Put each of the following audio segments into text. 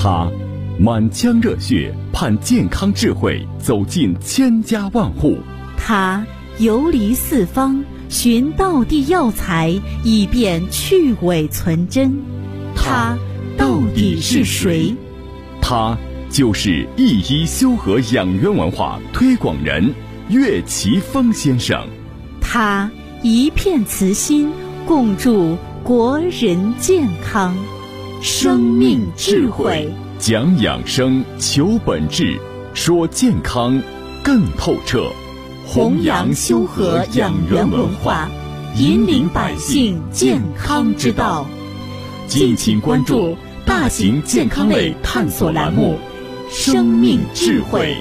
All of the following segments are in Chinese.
他满腔热血盼健康智慧走进千家万户， 他游离四方寻道地药材，以便去伪存真。他到底是谁？ 他就是一医修和养元文化推广人岳奇峰先生。 他一片慈心，共筑国人健康。生命智慧， 讲养生，求本质，说健康更透彻。 弘扬修和养元文化，引领百姓健康之道。敬请关注大型健康类探索栏目《生命智慧》。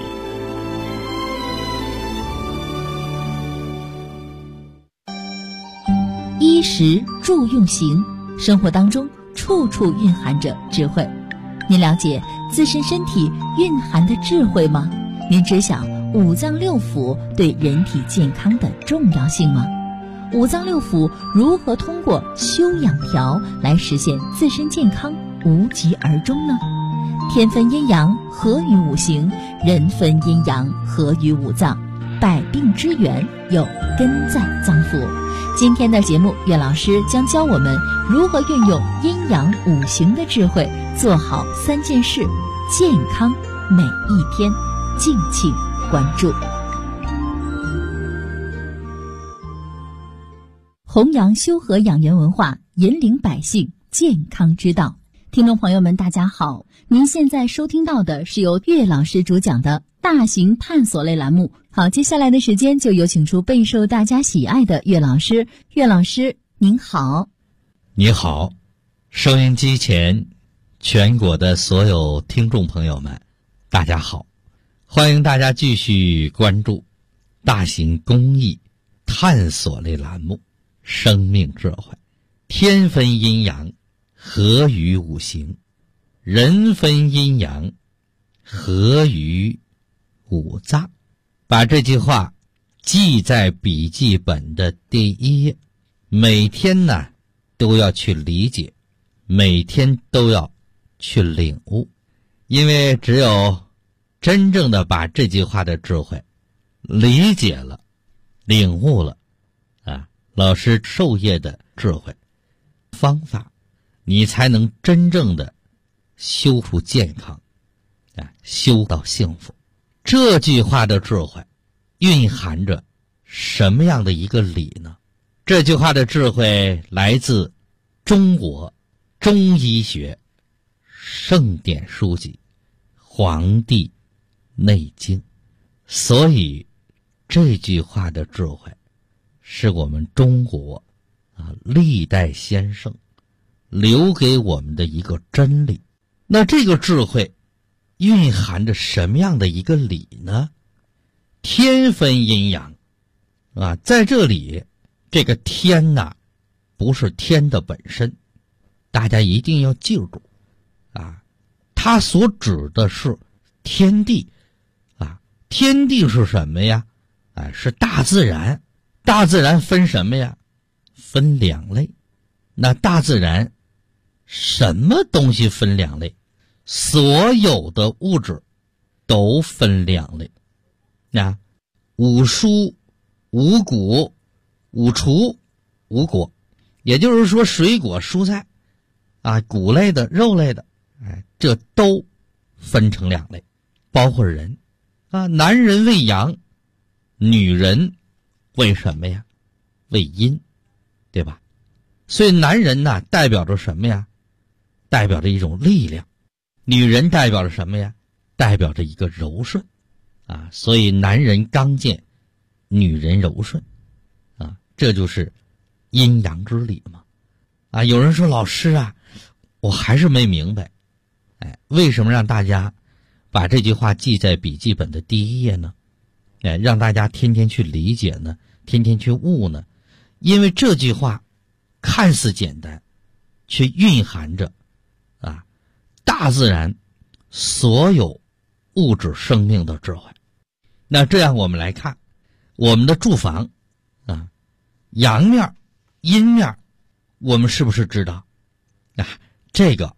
衣食住用行，生活当中处处蕴含着智慧。您了解自身身体蕴含的智慧吗？您知晓五脏六腑对人体健康的重要性吗？五脏六腑如何通过修养调来实现自身健康无疾而终呢？天分阴阳合于五行，人分阴阳合于五脏，百病之源又根在脏腑。今天的节目，岳老师将教我们如何运用阴阳五行的智慧，做好3件事，健康每一天。敬请关注。弘扬修和养元文化，引领百姓健康之道。听众朋友们，大家好，您现在收听到的是由岳老师主讲的大型探索类栏目。好，接下来的时间就有请出备受大家喜爱的岳老师。岳老师您好。 你好，收音机前全国的所有听众朋友们，大家好，欢迎大家继续关注大型公益探索类栏目《生命智慧》。天分阴阳合于五行，人分阴阳合于五脏。把这句话记在笔记本的第1页，每天呢都要去理解，每天都要去领悟。因为只有真正的把这句话的智慧理解了，领悟了老师授业的智慧方法，你才能真正的修出健康修到幸福。这句话的智慧蕴含着什么样的一个理呢？这句话的智慧来自中国中医学圣典书籍《黄帝内经》，所以这句话的智慧是我们中国历代先圣留给我们的一个真理。那这个智慧蕴含着什么样的一个理呢？天分阴阳在这里这个天不是天的本身，大家一定要记住它所指的是天地天地是什么呀？是大自然。大自然分什么呀？分2类。那大自然什么东西分2类？所有的物质都分2类。五蔬、五谷、五畜、五果，也就是说水果、蔬菜谷类的、肉类的，这都分成2类。包括人男人为阳，女人为什么呀？为阴，对吧？所以男人代表着什么呀？代表着一种力量。女人代表着什么呀？代表着一个柔顺所以男人刚健，女人柔顺这就是阴阳之理嘛有人说老师我还是没明白为什么让大家把这句话记在笔记本的第1页呢？让大家天天去理解呢，天天去悟呢？因为这句话看似简单，却蕴含着大自然所有物质生命的智慧。那这样我们来看我们的住房阳面阴面，我们是不是知道这个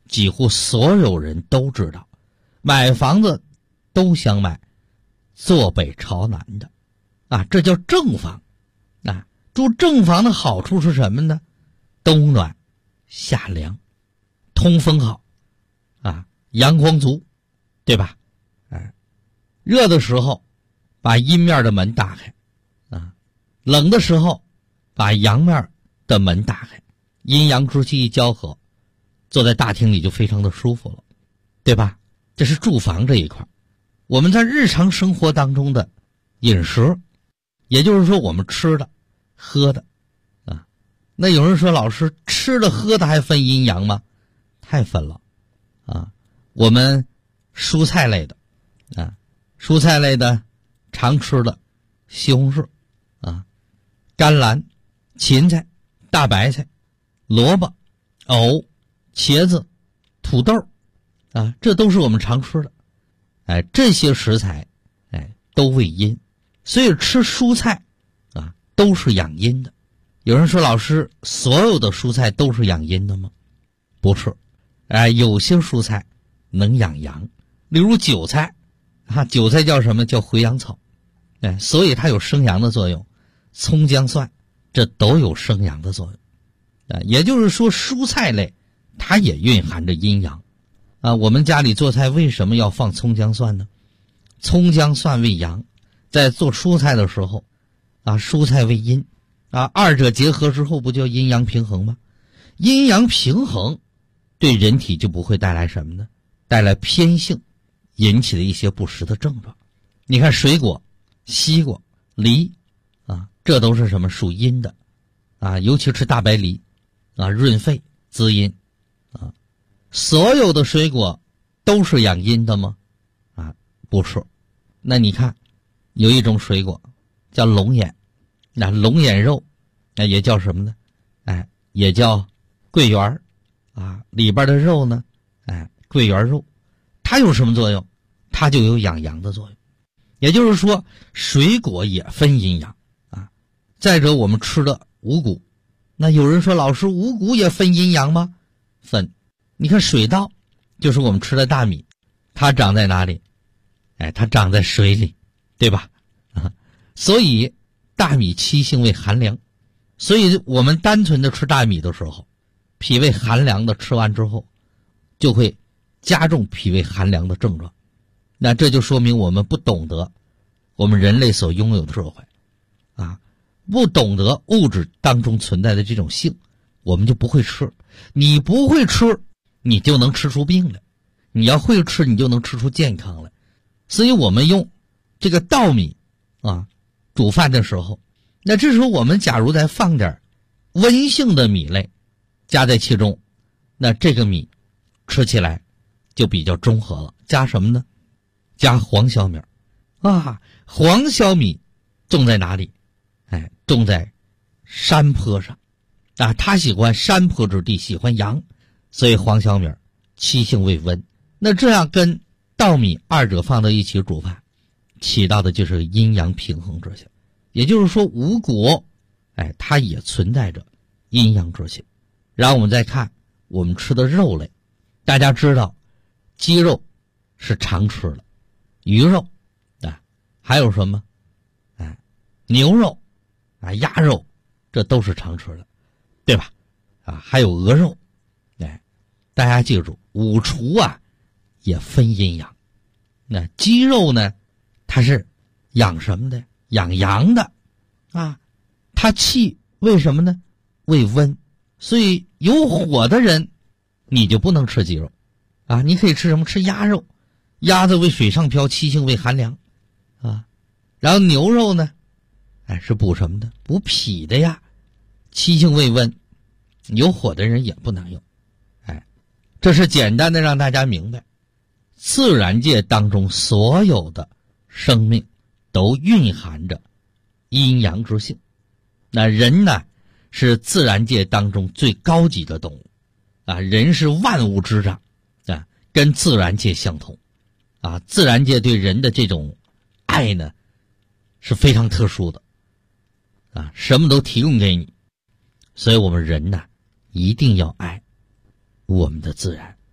几乎所有人都知道，买房子都想买坐北朝南的啊，这叫正房啊。住正房的好处是什么呢？冬暖夏凉，通风好啊，阳光足，对吧？热的时候把阴面的门打开啊，冷的时候把阳面的门打开，阴阳之气一交合，坐在大厅里就非常的舒服了，对吧？这是住房这一块。我们在日常生活当中的饮食，也就是说我们吃的喝的啊。那有人说，老师，吃的喝的还分阴阳吗？太分了啊。我们蔬菜类的啊，蔬菜类的常吃的西红柿啊、甘蓝、芹菜、大白菜、萝卜、藕、茄子、土豆啊，这都是我们常吃的。这些食材都为阴，所以吃蔬菜啊都是养阴的。有人说，老师，所有的蔬菜都是养阴的吗？不是，有些蔬菜能养阳，例如韭菜啊，韭菜叫什么？叫回阳草，所以它有生阳的作用。葱姜蒜这都有生阳的作用，也就是说，蔬菜类它也蕴含着阴阳啊。我们家里做菜为什么要放葱姜蒜呢？葱姜蒜为阳，在做蔬菜的时候啊，蔬菜为阴啊，二者结合之后不就阴阳平衡吗？阴阳平衡对人体就不会带来什么呢？带来偏性引起的一些不实的症状。你看水果，西瓜、梨啊，这都是什么？属阴的啊，尤其吃大白梨啊，润肺滋阴啊。所有的水果都是养阴的吗？啊，不是。那你看有一种水果叫龙眼，那龙眼肉也叫什么呢？也叫桂圆啊，里边的肉呢桂圆肉，它有什么作用？它就有养阳的作用。也就是说，水果也分阴阳啊。再者，我们吃的五谷，那有人说，老师，五谷也分阴阳吗？分。你看水稻就是我们吃的大米，它长在哪里？它长在水里，对吧？所以大米七性为寒凉，所以我们单纯的吃大米的时候，脾胃寒凉的吃完之后，就会加重脾胃寒凉的症状。那这就说明我们不懂得我们人类所拥有的智慧啊，不懂得物质当中存在的这种性，我们就不会吃。你不会吃，你就能吃出病来；你要会吃，你就能吃出健康来。所以我们用这个稻米啊煮饭的时候，那这时候我们假如再放点温性的米类加在其中，那这个米吃起来就比较中和了。加什么呢？加黄小米啊。黄小米种在哪里？种在山坡上啊，它喜欢山坡之地，喜欢阳，所以黄小米七性为温。那这样跟稻米二者放到一起煮饭，起到的就是阴阳平衡之性。也就是说，五谷它也存在着阴阳之性。然后我们再看我们吃的肉类，大家知道鸡肉是常吃的，鱼肉还有什么牛肉鸭肉，这都是常吃的，对吧？还有鹅肉。大家记住，五畜也分阴阳。那鸡肉呢，它是养什么的？养阳的啊。它气为什么呢？为温。所以有火的人你就不能吃鸡肉啊，你可以吃什么？吃鸭肉。鸭子为水上漂，七性为寒凉啊。然后牛肉呢是补什么的？补脾的呀，七性为温，有火的人也不能用。这是简单的让大家明白，自然界当中所有的生命都蕴含着阴阳之性。那人呢，是自然界当中最高级的动物人是万物之长跟自然界相同自然界对人的这种爱呢是非常特殊的什么都提供给你。所以我们人呢一定要爱我们的自然。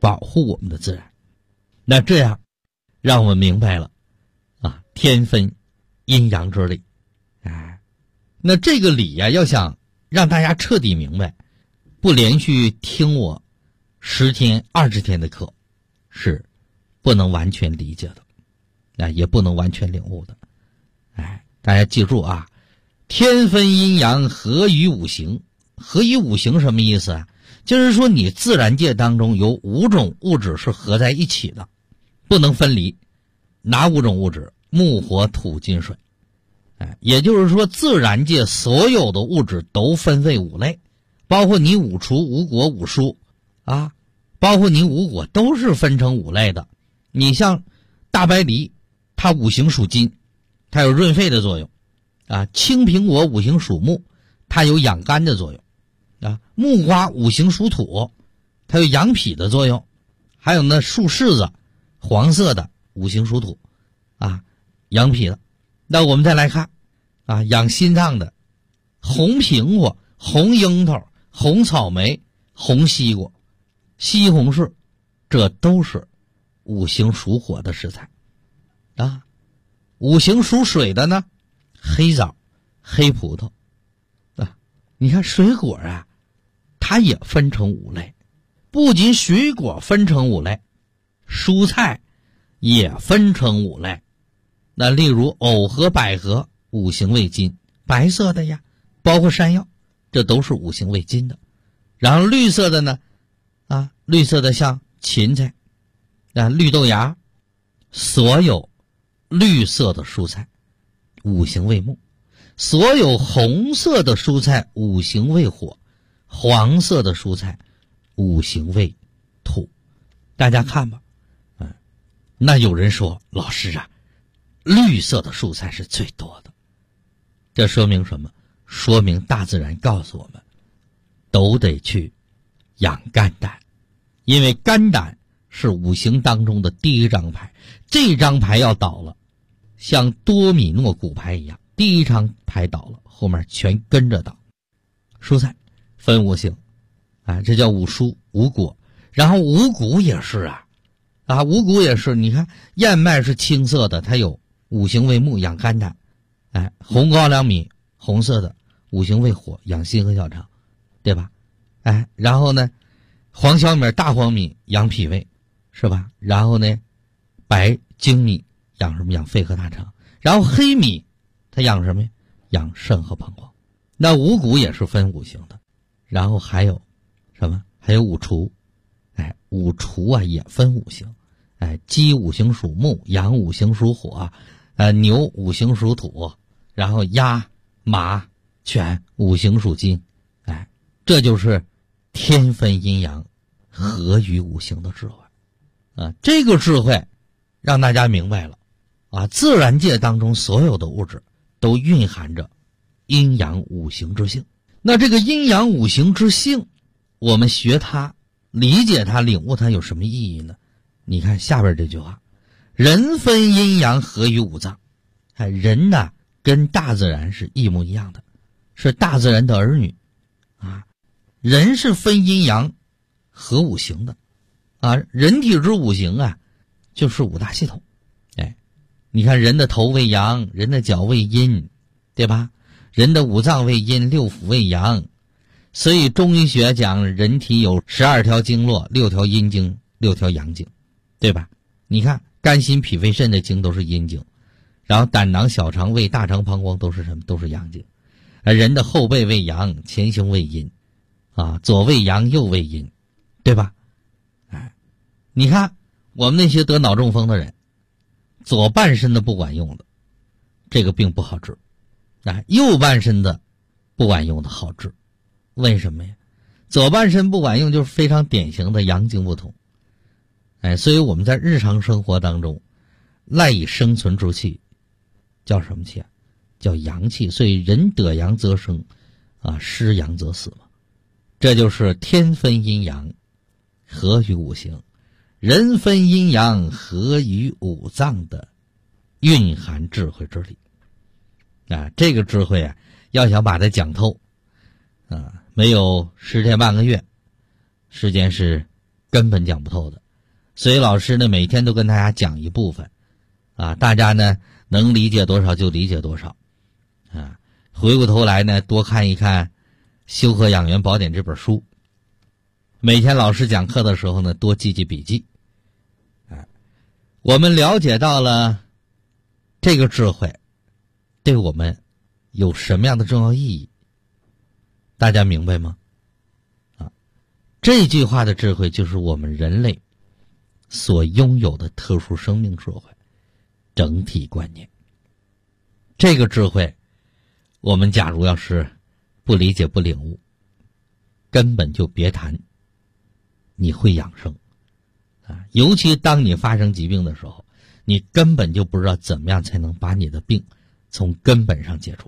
保护我们的自然。那这样让我们明白了天分阴阳之理。那这个理呀，要想让大家彻底明白，不连续听我10天20天的课是不能完全理解的，也不能完全领悟的。大家记住天分阴阳合于五行。合于五行什么意思就是说你自然界当中有5种物质是合在一起的，不能分离。哪5种物质？木火土金水。也就是说自然界所有的物质都分为5类，包括你五除五果五蔬包括你五果都是分成5类的。你像大白梨，它五行属金，它有润肺的作用青苹果五行属木，它有养肝的作用木瓜五行属土，它有养脾的作用。还有呢树柿子黄色的五行属土养脾的。那我们再来看养心脏的红苹果、红樱桃、红草莓、红西瓜、西红柿，这都是五行属火的食材五行属水的呢，黑枣、黑葡萄你看水果它也分成5类。不仅水果分成5类，蔬菜也分成5类。那例如藕和百合五行为金，白色的呀，包括山药，这都是五行为金的。然后绿色的呢绿色的像芹菜绿豆芽，所有绿色的蔬菜五行为木，所有红色的蔬菜五行为火，黄色的蔬菜五行为土。大家看吧那有人说老师绿色的蔬菜是最多的，这说明什么？说明大自然告诉我们都得去养肝胆，因为肝胆是五行当中的第1张牌，这张牌要倒了，像多米诺骨牌一样，第1张牌倒了，后面全跟着倒。蔬菜分5行这叫五蔬五果。然后五谷也是五谷也是，你看燕麦是青色的，它有五行为木，养肝胆红高粱米红色的五行为火，养心和小肠，对吧然后呢黄小米大黄米养脾胃，是吧？然后呢白精米养什么？养肺和大肠。然后黑米它养什么呀？养肾和膀胱。那五谷也是分5行的。然后还有什么？还有五畜五畜也分5行鸡五行属木，羊五行属火牛五行属土，然后鸭马犬五行属金这就是天分阴阳合于五行的智慧这个智慧让大家明白了自然界当中所有的物质都蕴含着阴阳五行之性。那这个阴阳五行之性，我们学它、理解它、领悟它有什么意义呢？你看下边这句话，人分阴阳合于五脏。人呢跟大自然是一模一样的，是大自然的儿女人是分阴阳合五行的人体之五行就是5大系统你看人的头为阳，人的脚为阴，对吧？人的5脏为阴，6腑为阳。所以中医学讲人体有12条经络，6条阴经，6条阳经，对吧？你看肝心脾肺肾的经都是阴经，然后胆囊小肠胃大肠膀胱都是什么？都是阳经。人的后背为阳，前胸为阴左为阳右为阴，对吧？你看我们那些得脑中风的人，左半身的不管用的，这个病不好治右半身的不管用的好治。为什么呀？左半身不管用就是非常典型的阳经不通所以我们在日常生活当中赖以生存之气叫什么气叫阳气。所以人得阳则生失阳则死嘛。这就是天分阴阳合于五行，人分阴阳合于五脏的蕴含智慧之理这个智慧要想把它讲透没有10天半个月，时间是根本讲不透的。所以老师呢，每天都跟大家讲一部分，大家呢能理解多少就理解多少，回过头来呢，多看一看《修和养元宝典》这本书。每天老师讲课的时候呢，多记记笔记。我们了解到了这个智慧对我们有什么样的重要意义，大家明白吗？这句话的智慧就是我们人类所拥有的特殊生命智慧整体观念。这个智慧我们假如要是不理解不领悟，根本就别谈你会养生尤其当你发生疾病的时候，你根本就不知道怎么样才能把你的病从根本上解除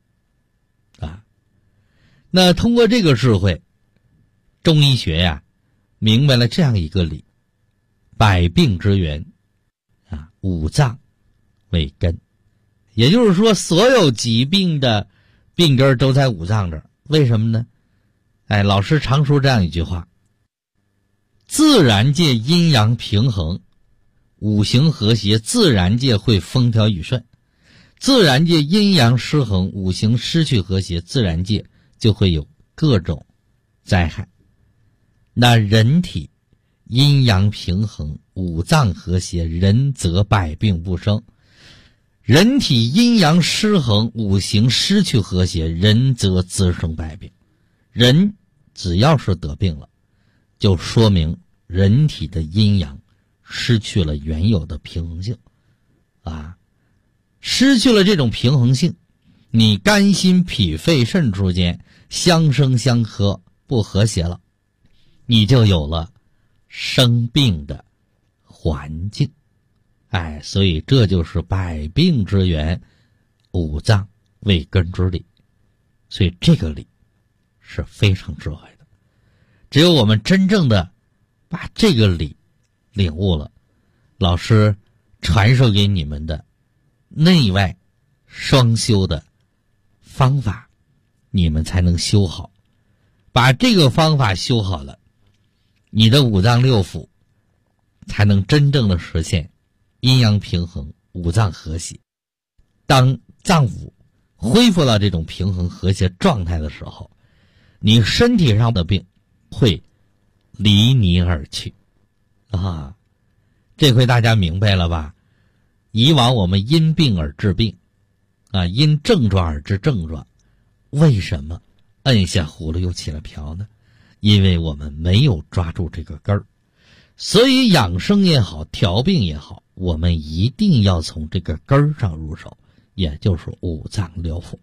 那通过这个智慧，中医学明白了这样一个理：百病之源五脏为根。也就是说，所有疾病的病根都在五脏这儿。为什么呢？老师常说这样一句话：自然界阴阳平衡，五行和谐，自然界会风调雨顺；自然界阴阳失衡，五行失去和谐，自然界就会有各种灾害。那人体阴阳平衡，五脏和谐，人则百病不生；人体阴阳失衡，五行失去和谐，人则滋生百病。人只要是得病了，就说明人体的阴阳失去了原有的平衡性失去了这种平衡性，你肝心脾肺肾之间相生相克不和谐了，你就有了生病的环境。所以这就是百病之源，五脏为根之理。所以这个理是非常智慧的，只有我们真正的把这个理领悟了，老师传授给你们的内外双修的方法，你们才能修好。把这个方法修好了，你的五脏六腑才能真正的实现阴阳平衡，五脏和谐。当脏腑恢复到这种平衡和谐状态的时候，你身体上的病会离你而去这回大家明白了吧？以往我们因病而治病因症状而治症状，为什么摁下葫芦又起了瓢呢？因为我们没有抓住这个根儿。所以养生也好，调病也好，我们一定要从这个根儿上入手，也就是五脏六腑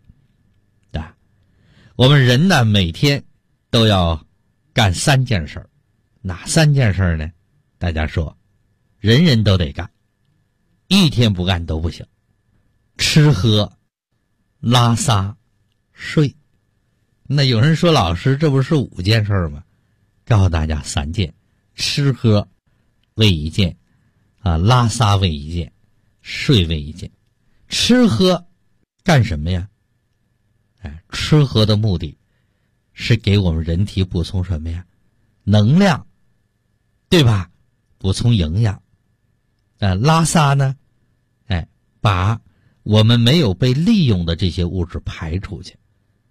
我们人呢，每天都要干3件事，哪3件事呢？大家说，人人都得干，一天不干都不行：吃喝拉撒睡。那有人说，老师这不是5件事吗？告诉大家3件：吃喝为1件拉撒为1件，睡为1件。吃喝干什么呀？吃喝的目的是给我们人体补充什么呀？能量，对吧？补充营养。拉撒呢？把我们没有被利用的这些物质排出去。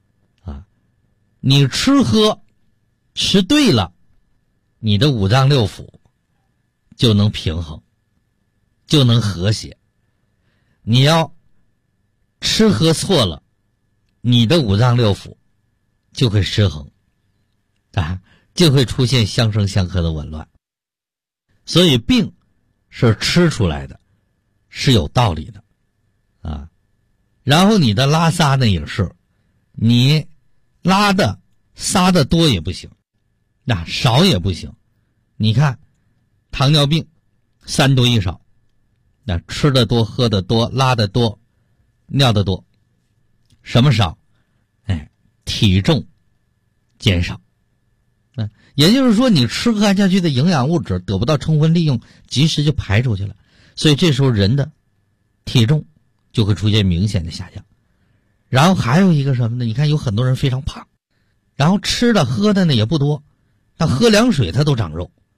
你吃喝吃对了，你的五脏六腑就能平衡，就能和谐。你要吃喝错了，你的五脏六腑就会失衡就会出现相生相克的紊乱。所以病是吃出来的，是有道理的然后你的拉撒呢也是，你拉的撒的多也不行，少也不行。你看糖尿病3多1少，吃的多，喝的多，拉的多，尿的多。什么少？体重减少。也就是说，你吃喝下去的营养物质得不到充分利用，及时就排出去了，所以这时候人的体重就会出现明显的下降。然后还有一个什么呢？你看有很多人非常胖，然后吃的喝的呢也不多，但喝凉水他都长肉，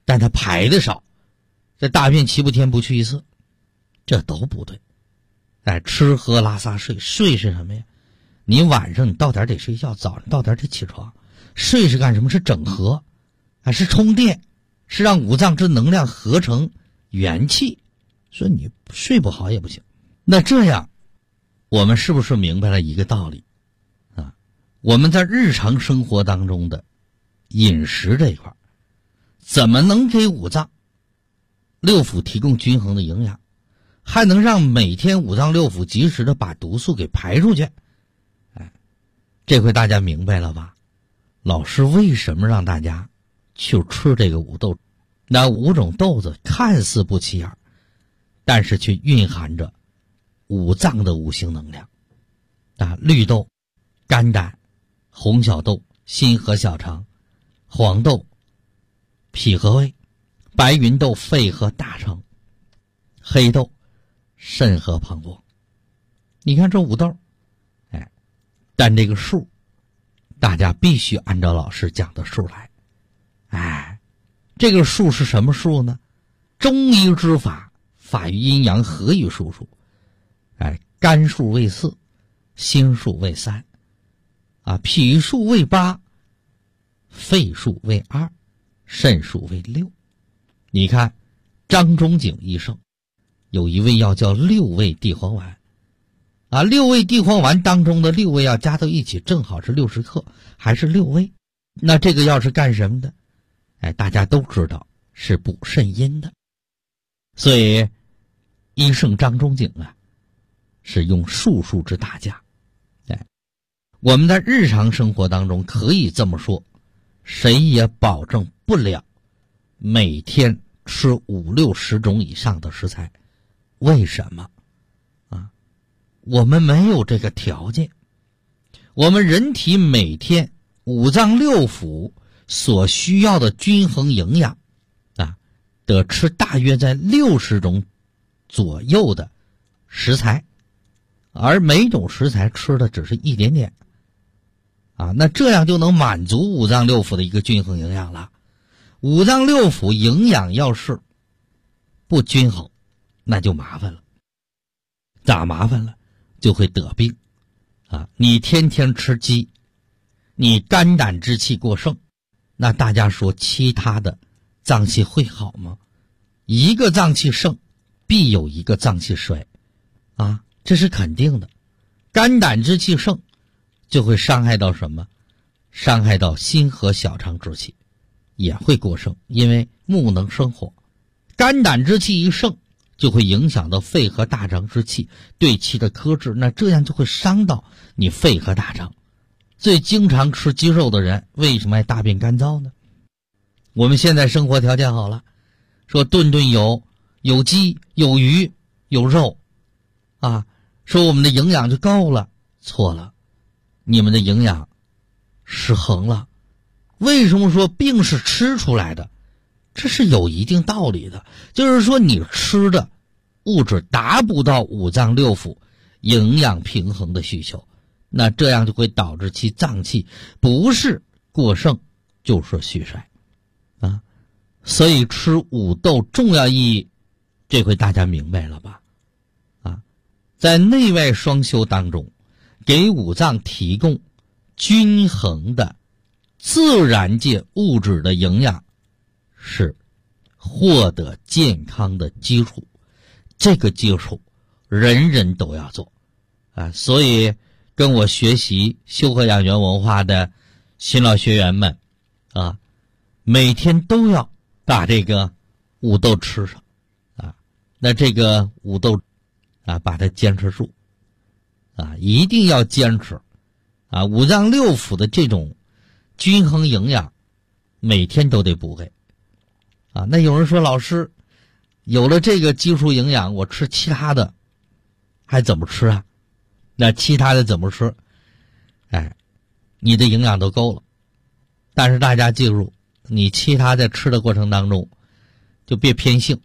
但它排的少，这大便七不天不去一次，这都不对。吃喝拉撒睡，睡是什么呀？你晚上你到点得睡觉，早上到点得起床。睡是干什么？是整合，是充电，是让五脏之能量合成元气。所以你睡不好也不行。那这样我们是不是明白了一个道理啊？我们在日常生活当中的饮食这一块，怎么能给五脏六腑提供均衡的营养，还能让每天五脏六腑及时的把毒素给排出去？这回大家明白了吧？老师为什么让大家去吃这个五豆？那五种豆子看似不起眼，但是却蕴含着五脏的五行能量。绿豆、肝胆、红小豆、心和小肠，黄豆、脾和胃，白芸豆、肺和大肠，黑豆、肾和膀胱。你看这五豆，但这个数大家必须按照老师讲的数来。这个数是什么数呢？中医之法，法于阴阳，合于数数。肝数为4，心数为3，脾数为8，肺数为2，肾数为6。你看张仲景医生有一味药叫六味地黄丸，六味地黄丸当中的六味药加到一起正好是60克，还是6味。那这个药是干什么的？大家都知道是补肾阴的。所以医圣张仲景是用术数之大家。我们在日常生活当中可以这么说，谁也保证不了每天吃5、6、10种以上的食材。为什么？我们没有这个条件。我们人体每天五脏六腑所需要的均衡营养得吃大约在60种左右的食材，而每种食材吃的只是一点点那这样就能满足五脏六腑的一个均衡营养了。五脏六腑营养要是不均衡，那就麻烦了。咋麻烦了？就会得病你天天吃鸡，你肝胆之气过剩，那大家说其他的脏器会好吗？一个脏器盛，必有一个脏器衰这是肯定的。肝胆之气盛就会伤害到什么？伤害到心和小肠之气也会过剩，因为木能生火。肝胆之气一盛，就会影响到肺和大肠之气对气的克制，那这样就会伤到你肺和大肠。最经常吃鸡肉的人为什么爱大便干燥呢？我们现在生活条件好了，说顿顿有鸡有鱼有肉说我们的营养就够了。错了，你们的营养失衡了。为什么说病是吃出来的？这是有一定道理的，就是说你吃的物质达不到五脏六腑营养平衡的需求，那这样就会导致其脏器不是过剩就是虚衰所以吃五豆重要意义，这回大家明白了吧？在内外双修当中，给五脏提供均衡的自然界物质的营养，是获得健康的基础。这个基础人人都要做所以跟我学习修和养元文化的新老学员们每天都要把这个五豆吃上那这个五豆把它坚持住一定要坚持五脏六腑的这种均衡营养每天都得补给那有人说，老师有了这个基础营养，我吃其他的还怎么吃那其他的怎么吃？你的营养都够了，但是大家记住，你其他在吃的过程当中就别偏性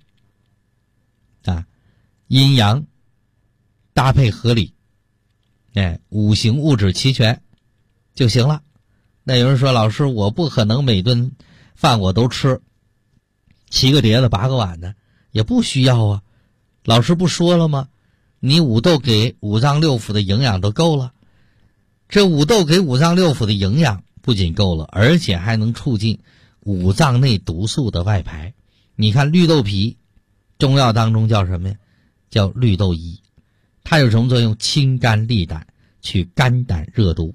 阴阳搭配合理五行物质齐全就行了。那有人说，老师我不可能每顿饭我都吃 7个碟子8个碗的，也不需要啊。老师不说了吗？你五豆给五脏六腑的营养都够了。这五豆给五脏六腑的营养不仅够了，而且还能促进五脏内毒素的外排。你看绿豆皮，中药当中叫什么呀？叫绿豆衣。它有什么作用？清肝利胆，去肝胆热毒。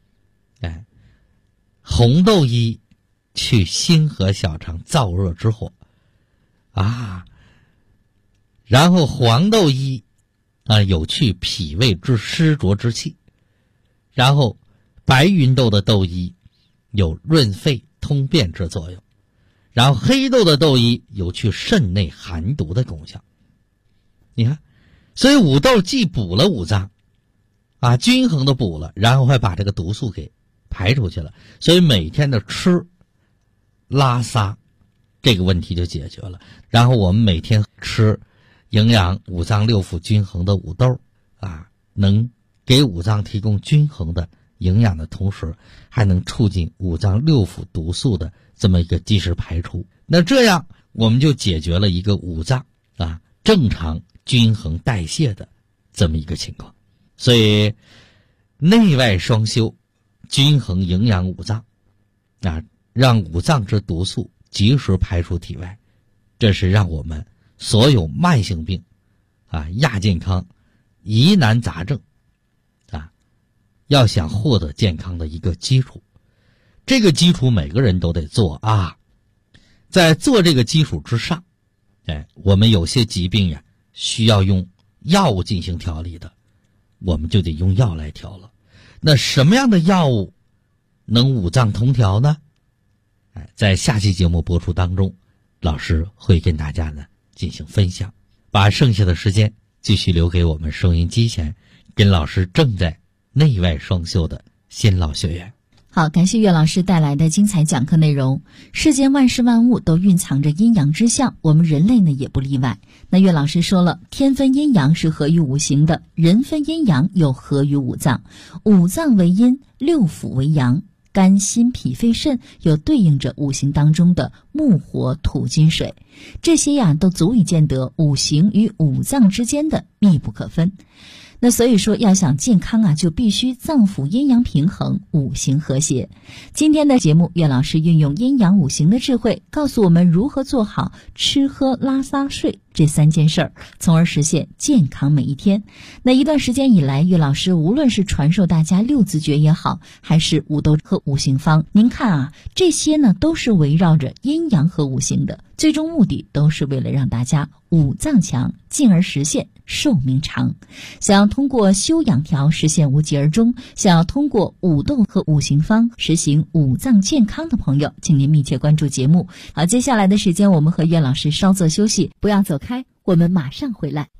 红豆衣去心和小肠燥热之火啊。然后黄豆衣有去脾胃之湿浊之气。然后白芸豆的豆衣有润肺通便之作用。然后黑豆的豆衣有去肾内寒毒的功效。你看，所以五豆既补了五脏均衡的补了，然后还把这个毒素给排出去了，所以每天的吃拉撒这个问题就解决了。然后我们每天吃营养五脏六腑均衡的五豆能给五脏提供均衡的营养的同时，还能促进五脏六腑毒素的这么一个及时排出。那这样我们就解决了一个五脏正常均衡代谢的这么一个情况。所以内外双修，均衡营养五脏让五脏之毒素及时排出体外，这是让我们所有慢性病亚健康疑难杂症要想获得健康的一个基础。这个基础每个人都得做在做这个基础之上我们有些疾病需要用药物进行调理的，我们就得用药来调了。那什么样的药物能五脏同调呢？在下期节目播出当中，老师会跟大家进行分享。把剩下的时间继续留给我们收音机前跟老师正在内外双修的新老学员。 好，感谢岳老师带来的精彩讲课内容。世间万事万物都蕴藏着阴阳之象，我们人类呢也不例外。那岳老师说了，天分阴阳是合于五行的，人分阴阳又合于五脏，五脏为阴，六腑为阳，肝心脾肺肾又对应着五行当中的木火土金水，这些都足以见得五行与五脏之间的密不可分。那所以说要想健康就必须脏腑阴阳平衡，五行和谐。今天的节目，岳老师运用阴阳五行的智慧，告诉我们如何做好吃喝拉撒睡这3件事儿，从而实现健康每一天。那一段时间以来，岳老师无论是传授大家6字诀也好，还是五豆和五行方，您看这些呢都是围绕着阴阳和五行的，最终目的都是为了让大家五脏强，进而实现寿命长。想要通过修养调实现无疾而终，想要通过五豆和五行方实行五脏健康的朋友，请您密切关注节目。好，接下来的时间我们和岳老师稍作休息，不要走开，我们马上回来。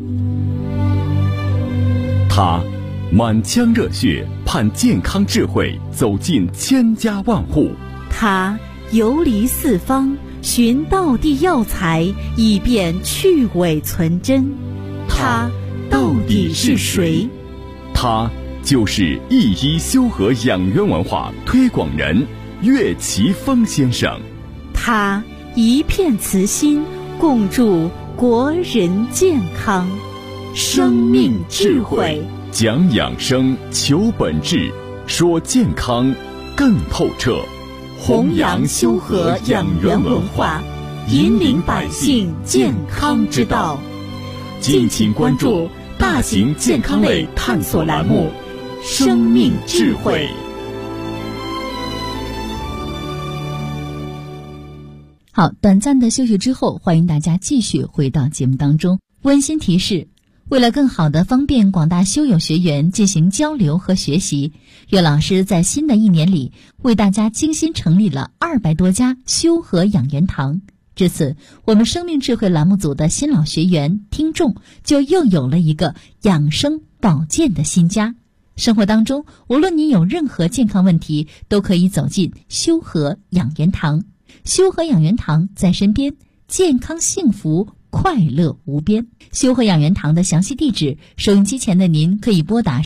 他满腔热血盼健康智慧走进千家万户， 他游离四方寻道地药材，以便去伪存真。他到底是谁？ 他就是一医修和养元文化推广人岳奇峰先生。 他一片慈心，共筑国人健康。生命智慧， 讲养生，求本质，说健康更透彻。 弘扬修和养元文化，引领百姓健康之道。敬请关注大型健康类探索栏目《生命智慧》。 好，短暂的休息之后，欢迎大家继续回到节目当中。温馨提示，为了更好地方便广大修友学员进行交流和学习，岳老师在新的一年里为大家精心成立了200多家修和养元堂。至此，我们生命智慧栏目组的新老学员听众就又有了一个养生保健的新家。生活当中，无论您有任何健康问题，都可以走进修和养元堂。修和养元堂在身边，健康幸福快乐无边。修和养元堂的详细地址，收音机前的您可以拨打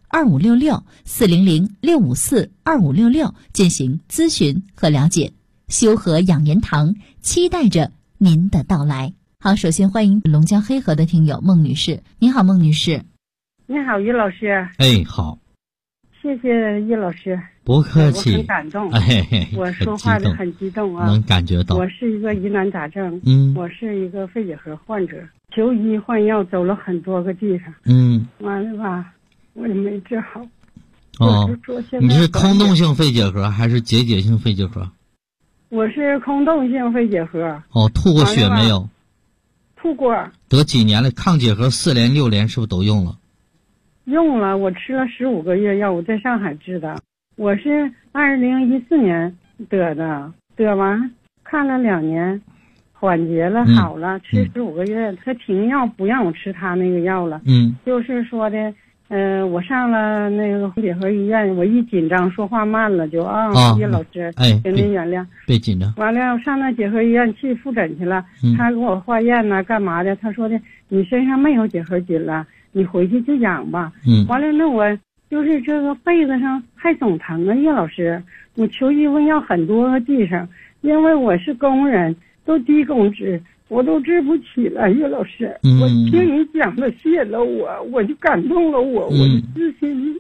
400-654-2566 400-654-2566进行咨询和了解。 修和养颜堂，期待着您的到来。好，首先欢迎龙江黑河的听友孟女士。你好，孟女士。 你好，于老师。 哎，好， 谢谢于老师。 不客气。 我很感动。 哎， 我说话的很激动啊， 能感觉到。 我是一个疑难杂症，我是一个肺结核患者，求医换药走了很多个地方，完了吧，我也没治好。 哦，你是空洞性肺结核还是结节性肺结核？ 我是空洞性肺结核。 哦，吐过血没有？ 吐过。 得几年了？抗结核4联6联是不是都用了？ 用了，我吃了15个月药，我在上海治的。我是2014年得的，得完看了2年，缓解了，好了，吃15个月，他停药不让我吃他那个药了。就是说的，我上了那个肺结核医院，我一紧张说话慢了，就叶老师，请您原谅。 别紧张。 完了，上那结核医院去复诊去了，他给我化验呐，干嘛的？他说的你身上没有结核菌了，你回去就养吧。完了，那我就是这个被子上还总疼啊，叶老师，我求医问药很多个地方，因为我是工人，都低工资。我都治不起了，叶老师，我听你讲的谢了我就感动了我的自信。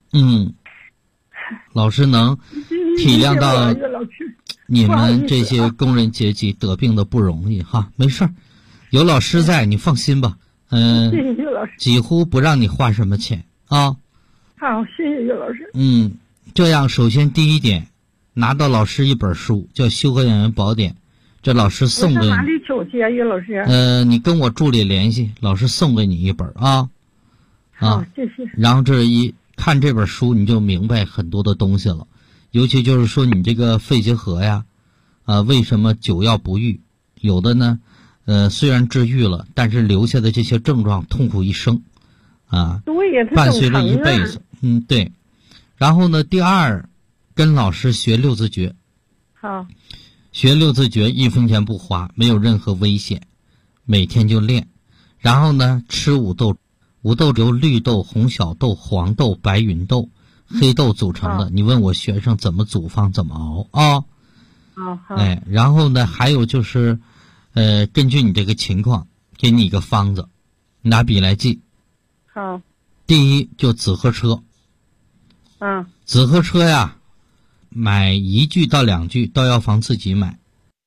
老师能体谅到你们这些工人阶级得病的不容易哈，没事儿，有老师在，你放心吧。 谢谢叶老师， 几乎不让你花什么钱啊。 好，谢谢叶老师。 这样首先第一点，拿到老师一本书叫《修和养颜宝典》。这老师送给你。 哪里求去啊，叶老师？ 你跟我助理联系，老师送给你一本啊。 好，谢谢。 然后看这本书，你就明白很多的东西了，尤其就是说你这个肺结核呀，为什么久药不愈？有的呢，虽然治愈了，但是留下的这些症状痛苦一生， 对呀， 伴随着一辈子。对。然后呢，第二，跟老师学6字诀。 好。 学6字诀1分钱不花，没有任何危险，每天就练。然后呢，吃五豆，五豆由绿豆、红小豆、黄豆、白芸豆、黑豆组成的。你问我学生怎么组方怎么熬啊？ 好。 然后呢，还有就是，根据你这个情况，给你一个方子，拿笔来记。 好。 第一就紫河车。紫河车呀。买1具到2具到药房自己买，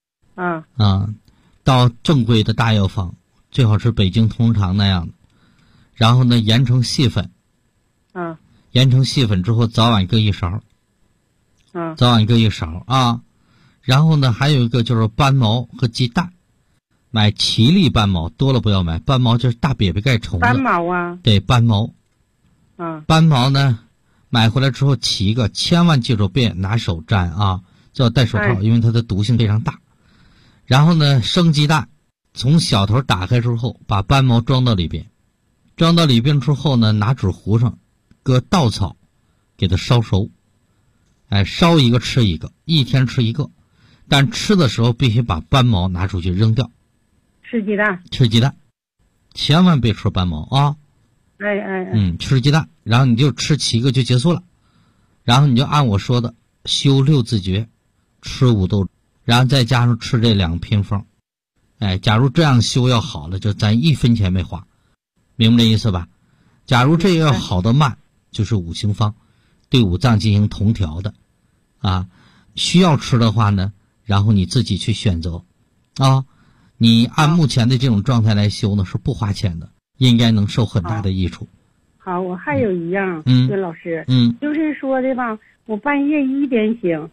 到正规的大药房，最好是北京通常那样的。然后呢，研成细粉，研成细粉之后，早晚各1勺，早晚各1勺啊。然后呢，还有一个就是斑毛和鸡蛋，买奇力斑毛，多了不要买。斑毛就是大瘪瘪盖虫子。 斑毛啊？ 对，斑毛。斑毛呢？买回来之后起一个，千万记住别拿手沾啊，就要戴手套，因为它的毒性非常大。然后呢，生鸡蛋，从小头打开之后，把斑毛装到里边，装到里边之后呢，拿纸糊上，搁稻草，给它烧熟。烧一个吃一个，1天吃1个，但吃的时候必须把斑毛拿出去扔掉。 吃鸡蛋。 吃鸡蛋，千万别吃斑毛啊。吃鸡蛋，然后你就吃7个就结束了，然后你就按我说的修6字诀，吃5豆，然后再加上吃这2个偏方。假如这样修要好了，就咱1分钱没花，明白这意思吧？假如这个要好的慢，就是5行方，对5脏进行同调的，需要吃的话呢，然后你自己去选择，你按目前的这种状态来修呢，是不花钱的。应该能受很大的益处。 好，我还有一样，孙老师，就是说的吧，我半夜1点醒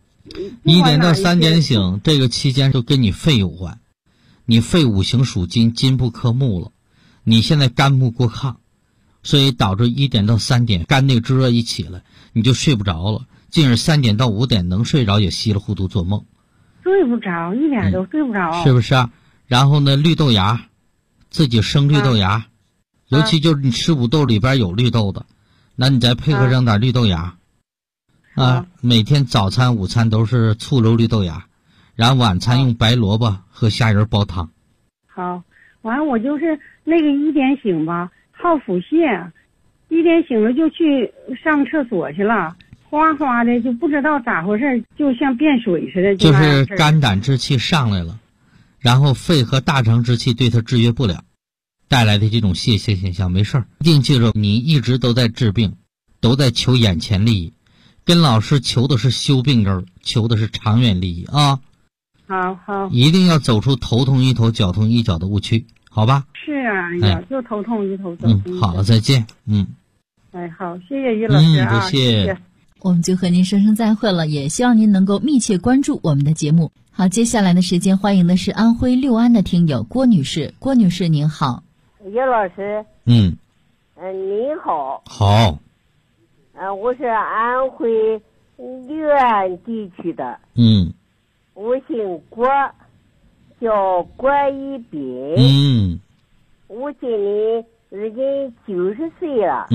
，1点到3点醒，这个期间就跟你肺有关。你肺5行属金，金不克木了，你现在肝木过亢，所以导致1点到3点肝内炙热一起来，你就睡不着了，进而3点到5点能睡着也稀里糊涂做梦， 睡不着，一点都睡不着， 是不是啊？然后呢，绿豆芽。自己生绿豆芽，尤其就是你吃5豆里边有绿豆的，那你再配合上点绿豆芽，每天早餐午餐都是醋溜绿豆芽，然后晚餐用白萝卜和虾仁煲汤。 好，完我就是那个1点醒吧，好腹泻，1点醒了就去上厕所去了， 哗哗的，就不知道咋回事，就像变水似的。 就是肝胆之气上来了，然后肺和大肠之气对它制约不了，带来的这种泄泻现象。没事儿，一定记住，你一直都在治病，都在求眼前利益，跟老师求的是修病根儿，求的是长远利益啊。 好， 一定要走出头痛医头脚痛医脚的误区，好吧？ 是啊，哎呀，就头痛医头脚痛。 好了，再见。 哎，好，谢谢于老师啊， 不谢。 我们就和您说声再会了，也希望您能够密切关注我们的节目。好，接下来的时间，欢迎的是安徽六安的听友郭女士。郭女士您好。 于老师。 您好。 好。 我是安徽六安地区的。我姓郭，叫郭一斌。我今年已经90岁了。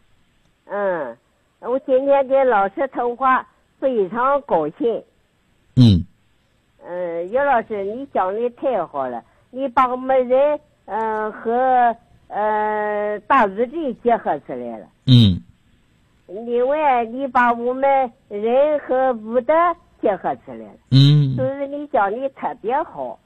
我今天跟老师通话，非常高兴。于老师，你讲的太好了，你把我们人和大宇宙结合起来了。另外，你把我们人和武德结合起来了。所以你讲的特别好。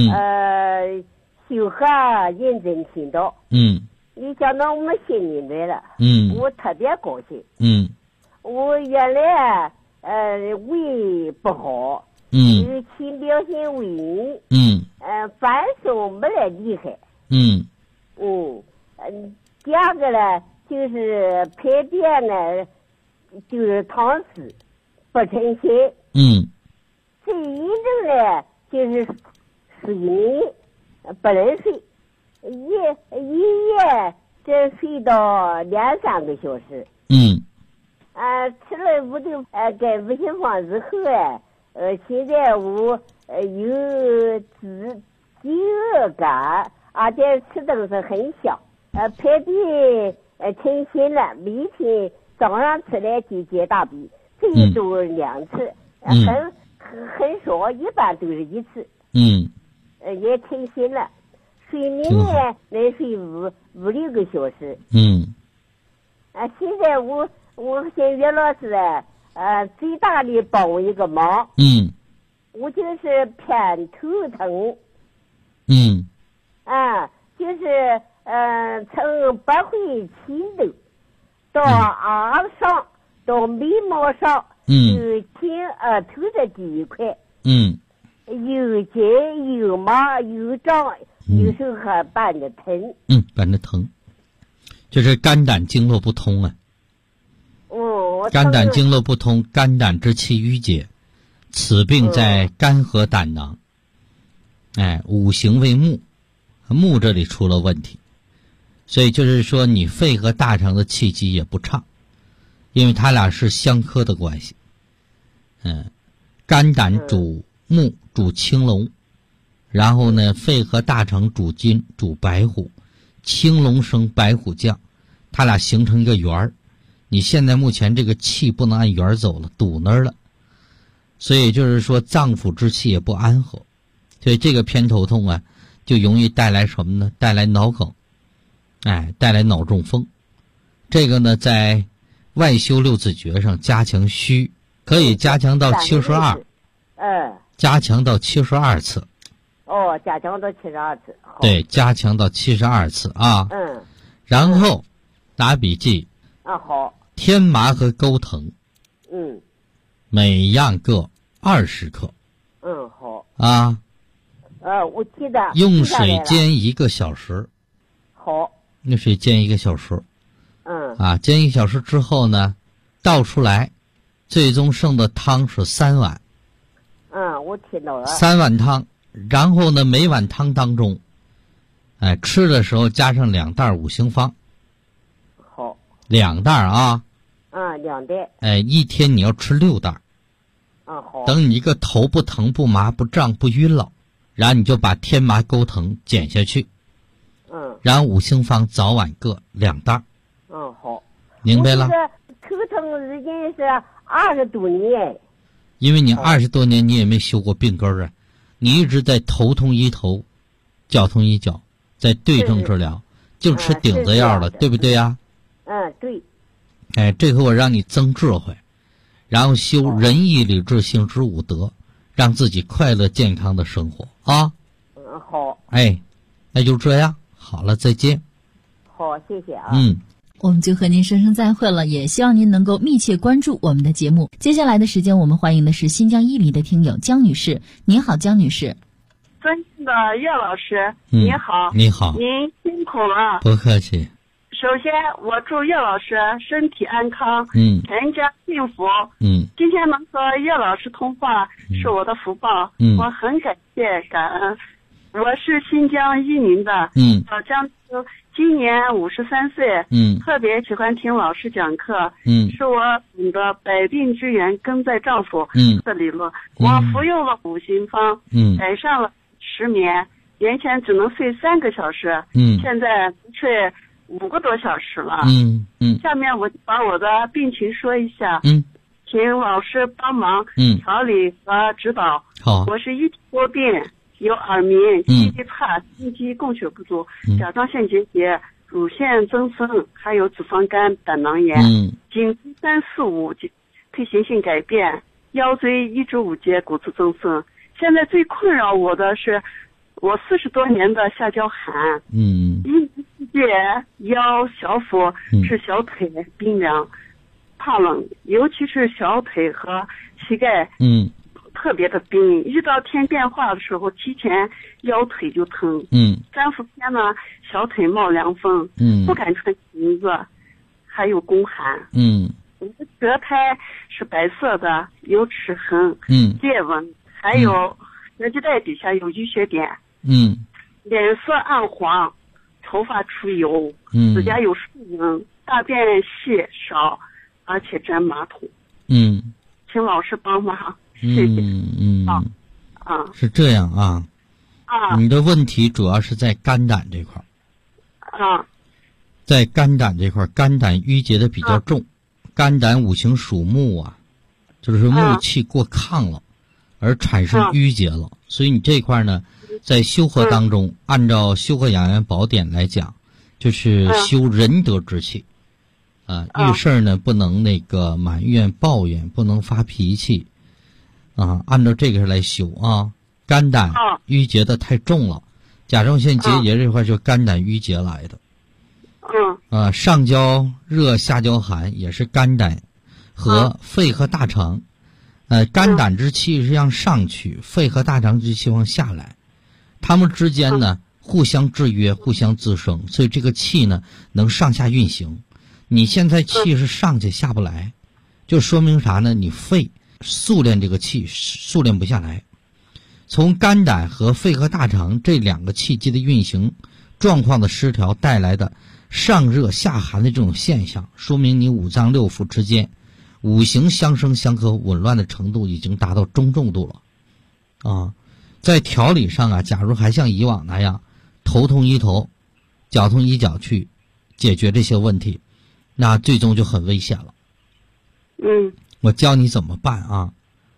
修和认真听到。你讲到我们心里来了。我特别高兴。我原来胃不好。有轻表性胃炎。反手没来厉害。第二个呢，就是排便呢，就是溏湿不成形。最严重的就是睡眠不能睡，一夜只睡到2-3个小时。吃了改五行方之后现在我有饥饿感，而且吃东西很香。排便成型了，每天早上起来就解大便，最多2次，很少，一般都是1次。也成型了，睡眠呢能睡5-6个小时。现在我跟于老师最大的帮我一个忙。我就是偏头疼。就是从百会起痘到耳上到眉毛上，有近额头的这一块。有紧有麻有胀，有时候还伴着疼。 伴着疼，就是肝胆经络不通啊。肝胆经络不通，肝胆之气郁结，此病在肝和胆囊。五行为木，木这里出了问题，所以就是说你肺和大肠的气机也不畅，因为它俩是相克的关系。肝胆主木主青龙，然后呢肺和大肠主金主白虎，青龙生白虎将，它俩形成一个圆儿。你现在目前这个气不能按圆儿走了，堵那儿了，所以就是说脏腑之气也不安和，所以这个偏头痛啊就容易带来什么呢？带来脑梗，带来脑中风。这个呢在外修六字诀上加强虚，可以加强到72。加强到72次。 加强到72次。 对，加强到72次啊。然后拿笔记。 好。 天麻和钩藤。每样各20克。 好。我记得。 用水煎1个小时。 好。 用水煎1个小时。煎1个小时之后呢，倒出来，最终剩的汤是3碗。 我听到了。 3碗汤，然后呢，每碗汤当中，吃的时候加上2袋五行方。 好。 2袋啊。 2袋。 一天你要吃6袋。 好。 等你一个头不疼不麻不胀不晕了，然后你就把天麻钩藤减下去。然后五行方早晚各2袋。 好。 明白了。 头疼已经是20多年。 因为你20多年你也没修过病根啊，你一直在头痛医头，脚痛医脚，在对症治疗，就吃顶子药了，对不对呀？ 对。 这回我让你增智慧， 然后修仁义礼智信知五德，让自己快乐健康的生活啊。 好。 哎，那就这样，好了，再见。 好，谢谢啊。 我们就和您说声再会了，也希望您能够密切关注我们的节目。接下来的时间，我们欢迎的是新疆伊犁的听友江女士。您好，江女士。 尊敬的岳老师，你好。 你好。 您辛苦了。 不客气。 首先，我祝岳老师身体安康，全家幸福。今天能和岳老师通话是我的福报，我很感谢感恩。我是新疆伊宁的，老江州，今年53岁，特别喜欢听老师讲课，是我懂得百病之源根在丈夫的理论，我服用了5行方，改善了失眠，原前只能睡3个小时，现在睡5个多小时了，下面我把我的病情说一下，请老师帮忙调理和指导。 好， 我是一体多病。有耳鸣、记忆差、心肌供血不足、甲状腺结节、乳腺增生，还有脂肪肝、胆囊炎。颈椎3、4、5退行性改变，腰椎1至5节骨质增生。现在最困扰我的是我40多年的下焦寒。一年四季腰、小腹是小腿冰凉，怕冷，尤其是小腿和膝盖。特别的冰，遇到天变化的时候，提前腰腿就疼。3、4天呢，小腿冒凉风。不敢穿裙子，还有宫寒。我的舌苔是白色的，有齿痕。裂纹，还有舌系带底下有淤血点。脸色暗黄，头发出油。指甲有树纹，大便细少，而且沾马桶。请老师帮忙。谢谢。 是这样啊。你的问题主要是在肝胆这块。在肝胆这块，肝胆郁结的比较重。肝胆五行属木啊，就是木气过亢了，而产生郁结了。所以你这块呢，在修和当中，按照修和养元宝典来讲，就是修仁德之气。遇事呢不能那个埋怨抱怨，不能发脾气。按照这个来修啊，肝胆郁结的太重了，甲状腺结节这块就肝胆郁结来的。上焦热下焦寒也是肝胆和肺和大肠，肝胆之气是向上去，肺和大肠之气往下来，它们之间呢互相制约，互相滋生，所以这个气呢能上下运行。你现在气是上去下不来，就说明啥呢？你肺速练这个气速练不下来，从肝胆和肺和大肠这2个气机的运行状况的失调带来的上热下寒的这种现象，说明你五脏六腑之间五行相生相克紊乱的程度已经达到中重度了。在调理上啊，假如还像以往那样头痛医头，脚痛医脚去解决这些问题，那最终就很危险了。我教你怎么办啊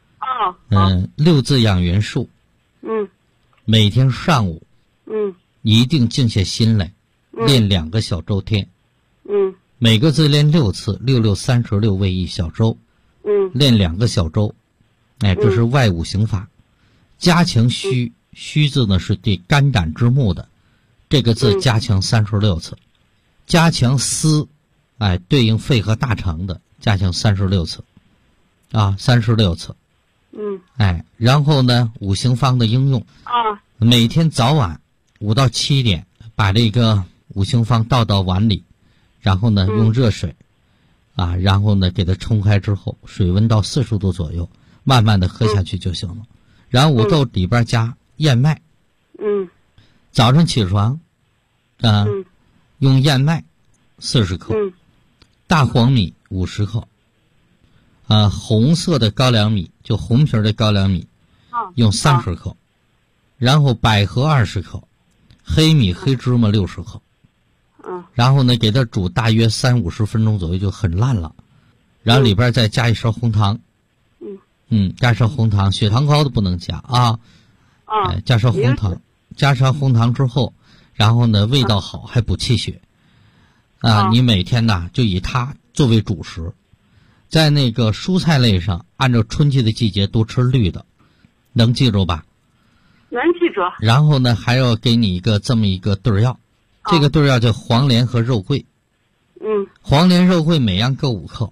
？6字养元术。每天上午一定静下心来练2个小周天。每个字练6次，6、6、36为1小周。练2个小周。这是外五行法。加强虚，虚字呢是对肝胆之木的，这个字加强36次。加强思，对应肺和大肠的，加强36次。36次。然后呢，五行方的应用。每天早晚5到7点把这个五行方倒到碗里，然后呢用热水然后呢给它冲开之后，水温到40度左右，慢慢的喝下去就行了。然后5豆里边加燕麦。早上起床用燕麦40克，大黄米50克。红色的高粱米，就红皮的高粱米，用30克，然后百合20克，黑米黑芝麻60克，然后呢给它煮大约30-50分钟左右就很烂了，然后里边再加一勺红糖，加上红糖，血糖高的不能加加上红糖，加上红糖之后，然后呢味道好还补气血，你每天呢就以它作为主食。 在那个蔬菜类上，按照春季的季节多吃绿的，能记住吧？ 能记住。 然后呢，还要给你这么一个对儿药，这个对儿药叫黄连和肉桂。黄连、肉桂每样各5克。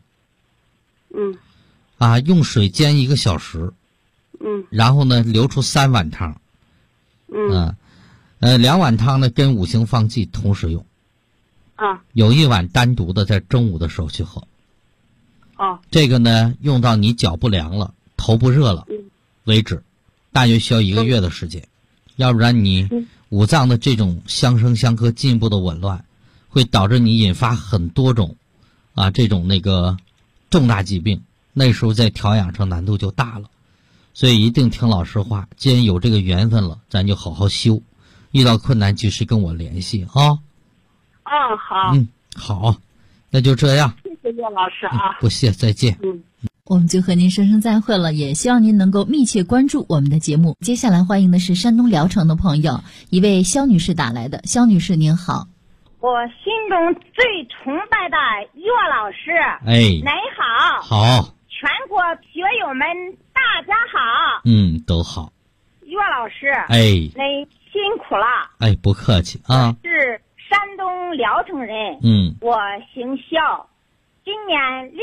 用水煎1个小时。然后呢，留出3碗汤。2碗汤呢跟5行方剂同时用。有1碗单独的在中午的时候去喝。这个呢，用到你脚不凉了、头不热了为止，大约需要1个月的时间。要不然你五脏的这种相生相克进一步的紊乱，会导致你引发很多种这种重大疾病，那时候在调养上难度就大了。所以一定听老师话，既然有这个缘分了，咱就好好修，遇到困难及时跟我联系啊。 好。 好，那就这样。 谢谢老师啊。 不谢，再见。 我们就和您说声再会了，也希望您能够密切关注我们的节目。接下来欢迎的是山东聊城的朋友，一位肖女士打来的。肖女士您好。 我心中最崇拜的岳老师，您好。 好。 全国学友们大家好。 都好。 岳老师，您辛苦了。 不客气啊。 是山东聊城人。我姓肖，今年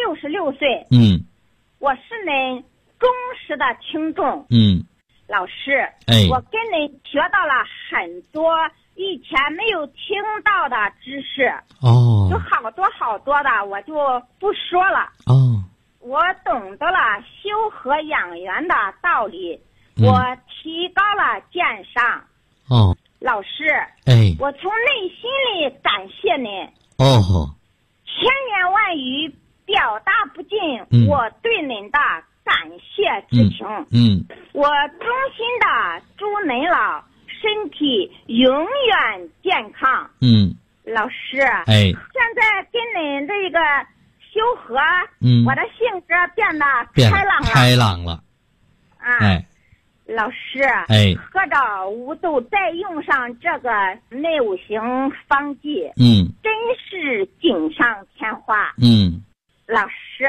66岁。我是您忠实的听众。老师，我跟您学到了很多以前没有听到的知识。有好多的我就不说了。我懂得了修和养元的道理，我提高了鉴赏。老师，我从内心里感谢您。千言万语表达不尽我对您的感谢之情。我衷心的祝您老身体永远健康。老师，现在跟您这个修和，我的性格变得开朗了。 老师，合着我都再用上这个内五行方剂，真是锦上添花。老师，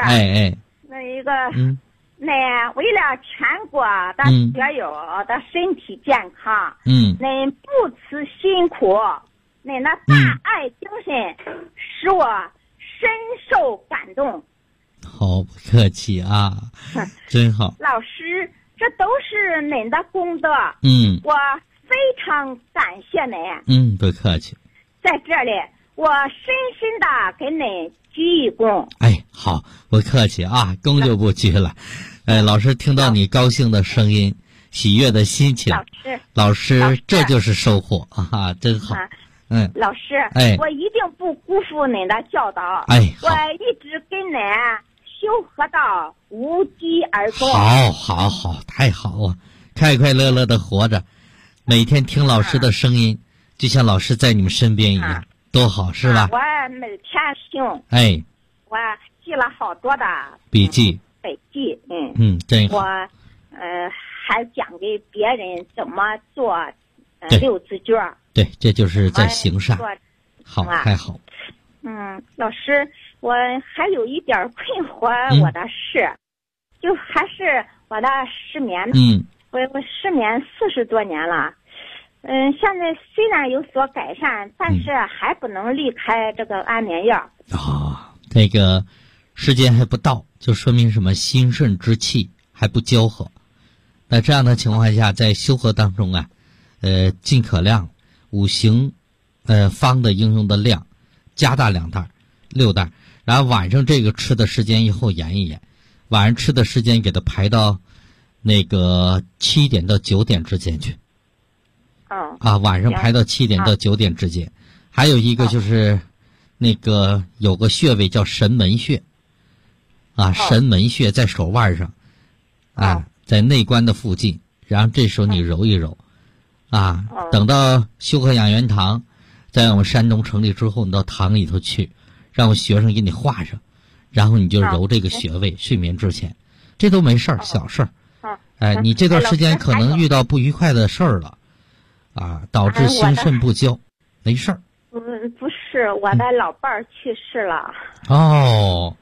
那为了全国的学友的身体健康，您不辞辛苦，您的大爱精神使我深受感动。 好，不客气啊。真好。 老师，这都是您的功德。我非常感谢您。 不客气。 在这里，我深深的给您鞠一躬。 好，不客气啊，躬就不鞠了。老师听到你高兴的声音，喜悦的心情，老师这就是收获啊，真好。 老师，我一定不辜负您的教导。我一直跟您修和到无疾而终。 好，太好了，快快乐乐的活着，每天听老师的声音，就像老师在你们身边一样，多好，是吧？ 我每天听。我记了好多的笔记。真好。 我还讲给别人怎么做六字诀。 对，这就是在行善。好，太好。 老师，我还有一点困惑我的事，就还是我的失眠。我失眠40多年了。现在虽然有所改善，但是还不能离开这个安眠药。 这个时间还不到，就说明什么？心肾之气还不交合。那这样的情况下，在修和当中尽可量五行方的应用的量加大2袋6袋，然后晚上这个吃的时间以后延一延，晚上吃的时间给它排到那个7点到9点之间去。晚上排到7点到9点之间。还有一个就是那个有个穴位叫神门穴神门穴在手腕上在内关的附近，然后这时候你揉一揉等到修和养元堂在我们山东成立之后，你到堂里头去，让我学生给你画上，然后你就揉这个穴位，睡眠之前，这都没事儿，小事儿。你这段时间可能遇到不愉快的事儿了导致心肾不交，没事儿。 不是，我的老伴儿去世了。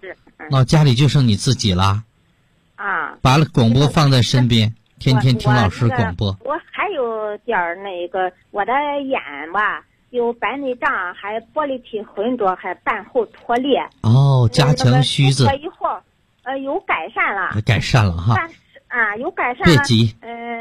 那家里就剩你自己了？ 啊。 把广播放在身边，天天听老师广播。 我还有点我的眼吧。有白内障，还玻璃体浑浊，还瓣后脱裂。 哦，加强须子。 以后，有改善了。 改善了哈。 但是有改善了。 别急。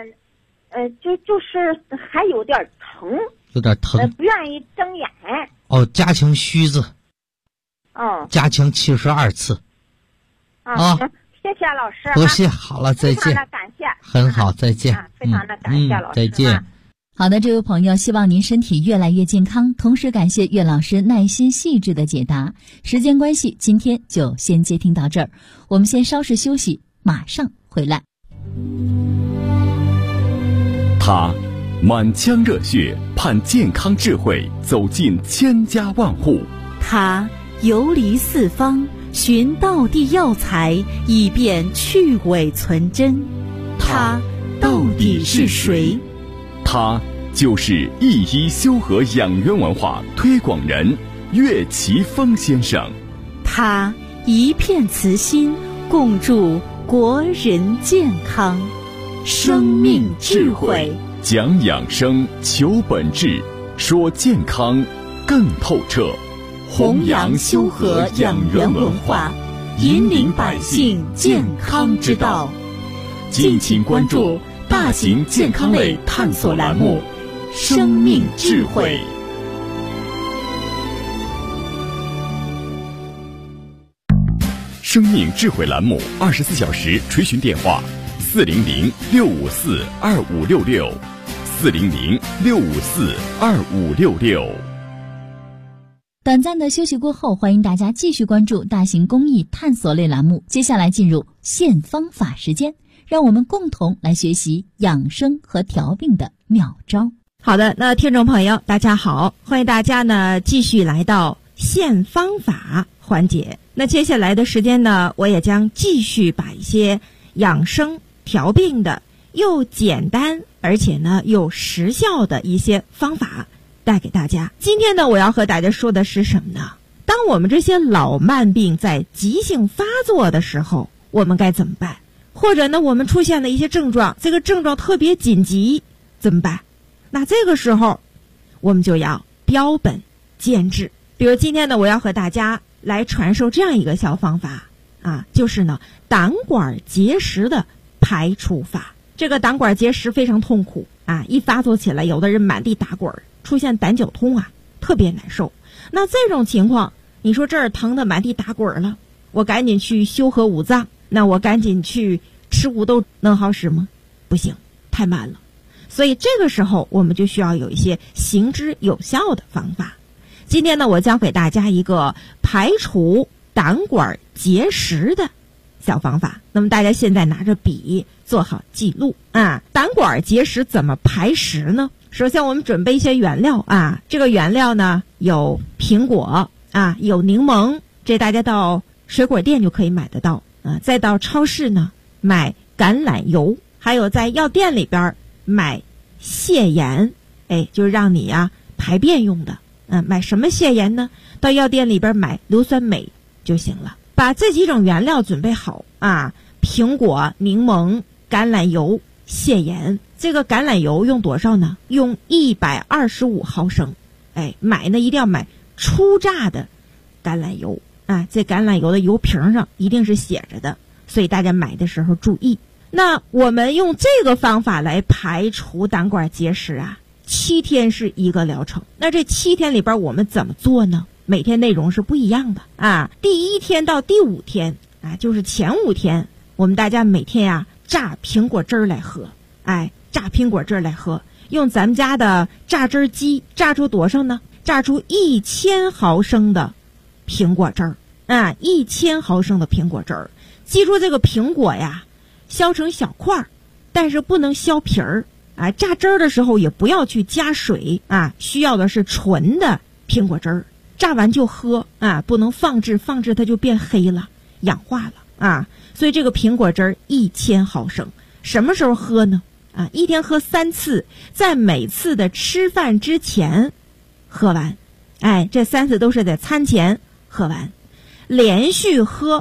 就是还有点疼。 有点疼。 不愿意睁眼。 哦，加强须子。 哦。 加强72次。 啊。谢谢老师。 不谢，好了，再见。 非常的感谢。 很好，再见。 非常的感谢老师。 再见。 好的，这位朋友，希望您身体越来越健康，同时感谢岳老师耐心细致的解答。时间关系，今天就先接听到这儿，我们先稍事休息，马上回来。 他满腔热血盼健康智慧走进千家万户， 他游离四方寻道地药材，以便去伪存真。他到底是谁？ 他就是一医修和养元文化推广人岳奇峰先生。 他一片慈心，共筑国人健康。生命智慧， 讲养生，求本质，说健康更透彻。 弘扬修和养元文化，引领百姓健康之道。敬请关注大型健康类探索栏目《生命智慧》。 生命智慧栏目24小时垂询电话：400-654-2566，400-654-2566。 短暂的休息过后，欢迎大家继续关注大型公益探索类栏目。接下来进入现方法时间。让我们共同来学习养生和调病的妙招。 好的，那听众朋友大家好，欢迎大家呢继续来到现方法环节。那接下来的时间呢，我也将继续把一些养生调病的又简单而且呢又实效的一些方法带给大家。今天呢，我要和大家说的是什么呢？当我们这些老慢病在急性发作的时候，我们该怎么办？或者呢，我们出现了一些症状，这个症状特别紧急，怎么办？那这个时候，我们就要标本兼治。比如今天呢，我要和大家来传授这样一个小方法啊，就是呢，胆管结石的排除法。这个胆管结石非常痛苦啊，一发作起来，有的人满地打滚，出现胆绞痛啊，特别难受。那这种情况，你说这儿疼得满地打滚了，我赶紧去修和五脏，那我赶紧去吃五豆能好使吗？不行，太慢了。所以这个时候我们就需要有一些行之有效的方法。今天呢，我教给大家一个排除胆管结石的小方法。那么大家现在拿着笔做好记录啊。胆管结石怎么排石呢？首先我们准备一些原料啊，这个原料呢有苹果啊，有柠檬，这大家到水果店就可以买得到啊。再到超市呢买橄榄油，还有在药店里边买泻盐，就是让你排便用的。买什么泻盐呢？到药店里边买硫酸镁就行了。把这几种原料准备好啊，苹果、柠檬、橄榄油、泻盐。这个橄榄油用多少呢？用125毫升。买呢一定要买初榨的橄榄油啊，这橄榄油的油瓶上一定是写着的，所以大家买的时候注意。那我们用这个方法来排除胆管结石啊，7天是一个疗程。那这7天里边我们怎么做呢？每天内容是不一样的啊。第1天到第5天啊，就是前5天，我们大家每天榨苹果汁来喝。榨苹果汁来喝，用咱们家的榨汁机榨出多少呢？榨出1000毫升的苹果汁儿啊，1000毫升的苹果汁儿。记住这个苹果削成小块儿，但是不能削皮儿啊。榨汁儿的时候也不要去加水啊，需要的是纯的苹果汁儿。榨完就喝啊，不能放置它就变黑了，氧化了啊。所以这个苹果汁儿1000毫升，什么时候喝呢？1天喝3次，在每次的吃饭之前喝完。这3次都是在餐前喝完，连续喝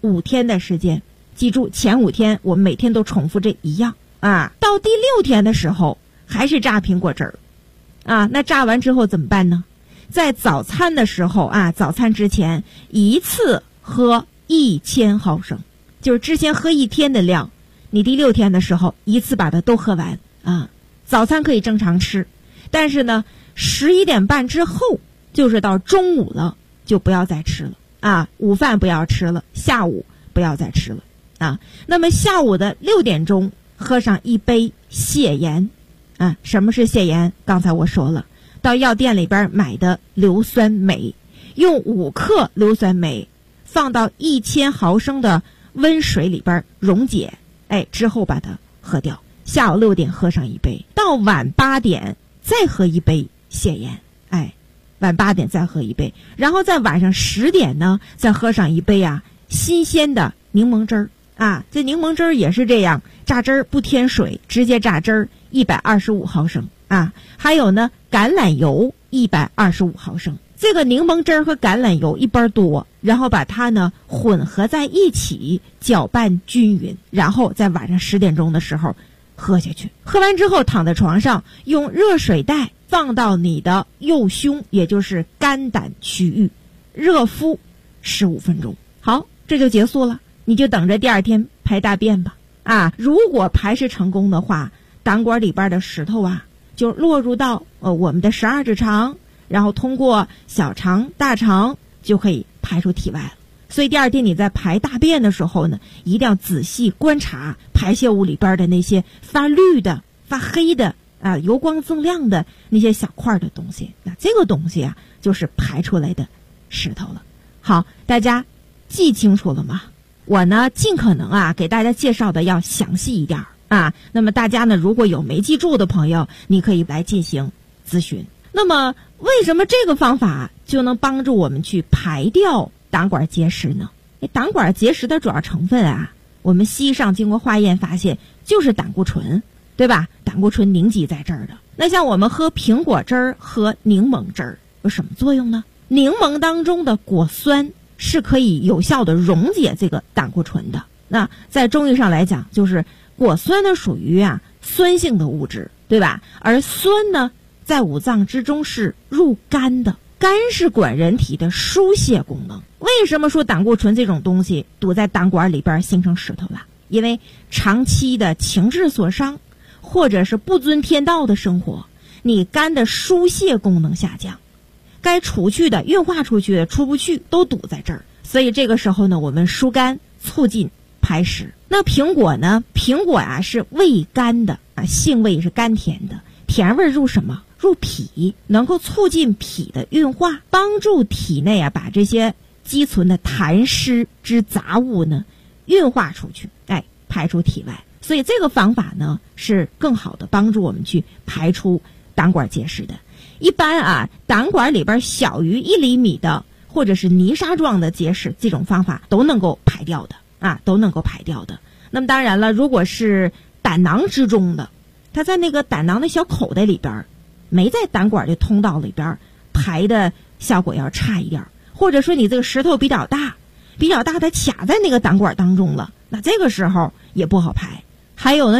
5天的时间，记住前5天我们每天都重复这一样啊。到第6天的时候还是榨苹果汁儿啊。那榨完之后怎么办呢？在早餐的时候啊，早餐之前一次喝1000毫升，就是之前喝1天的量，你第6天的时候一次把它都喝完啊。早餐可以正常吃，但是呢11点半之后，就是到中午了就不要再吃了啊。午饭不要吃了，下午不要再吃了啊。那么下午的6点钟喝上1杯泻盐啊。什么是泻盐？刚才我说了，到药店里边买的硫酸镁，用5克硫酸镁放到1000毫升的温水里边溶解，之后把它喝掉。下午6点喝上1杯，到晚8点再喝1杯泻盐，晚8点再喝1杯，然后在晚上10点呢再喝上1杯新鲜的柠檬汁儿啊。这柠檬汁儿也是这样，榨汁儿不添水，直接榨汁儿125毫升啊。还有呢橄榄油125毫升。这个柠檬汁儿和橄榄油一般多，然后把它呢混合在一起，搅拌均匀，然后在晚上10点钟的时候喝下去。喝完之后躺在床上，用热水袋放到你的右胸，也就是肝胆区域，热敷15分钟。好，这就结束了，你就等着第2天排大便吧啊。如果排湿成功的话，胆管里边的石头就落入到我们的12指肠，然后通过小肠、大肠就可以排出体外了。所以第2天你在排大便的时候呢，一定要仔细观察排泄物里边的那些发绿的、发黑的油光锃亮的那些小块的东西。那这个东西就是排出来的石头了。好，大家记清楚了吗？我呢尽可能给大家介绍的要详细一点啊。那么大家呢如果有没记住的朋友，你可以来进行咨询。那么为什么这个方法就能帮助我们去排掉胆管结石呢？胆管结石的主要成分我们西医上经过化验发现就是胆固醇，对吧？胆固醇凝集在这儿的。那像我们喝苹果汁儿和柠檬汁儿有什么作用呢？柠檬当中的果酸是可以有效的溶解这个胆固醇的。那在中医上来讲，就是果酸呢属于酸性的物质，对吧？而酸呢在五脏之中是入肝的，肝是管人体的疏泄功能。为什么说胆固醇这种东西堵在胆管里边形成石头了？因为长期的情志所伤，或者是不遵天道的生活，你肝的疏泄功能下降，该出去的运化出去的出不去，都堵在这儿。所以这个时候呢，我们疏肝促进排石。那苹果呢？苹果是味甘的性味是甘甜的，甜味入什么？入脾，能够促进脾的运化，帮助体内把这些积存的痰湿之杂物呢运化出去，排出体外。所以这个方法呢是更好的帮助我们去排出胆管结石的。一般胆管里边小于1厘米的或者是泥沙状的结石，这种方法都能够排掉的都能够排掉的。那么当然了，如果是胆囊之中的，它在那个胆囊的小口袋里边，没在胆管的通道里边，排的效果要差一点。或者说你这个石头比较大它卡在那个胆管当中了，那这个时候也不好排。还有呢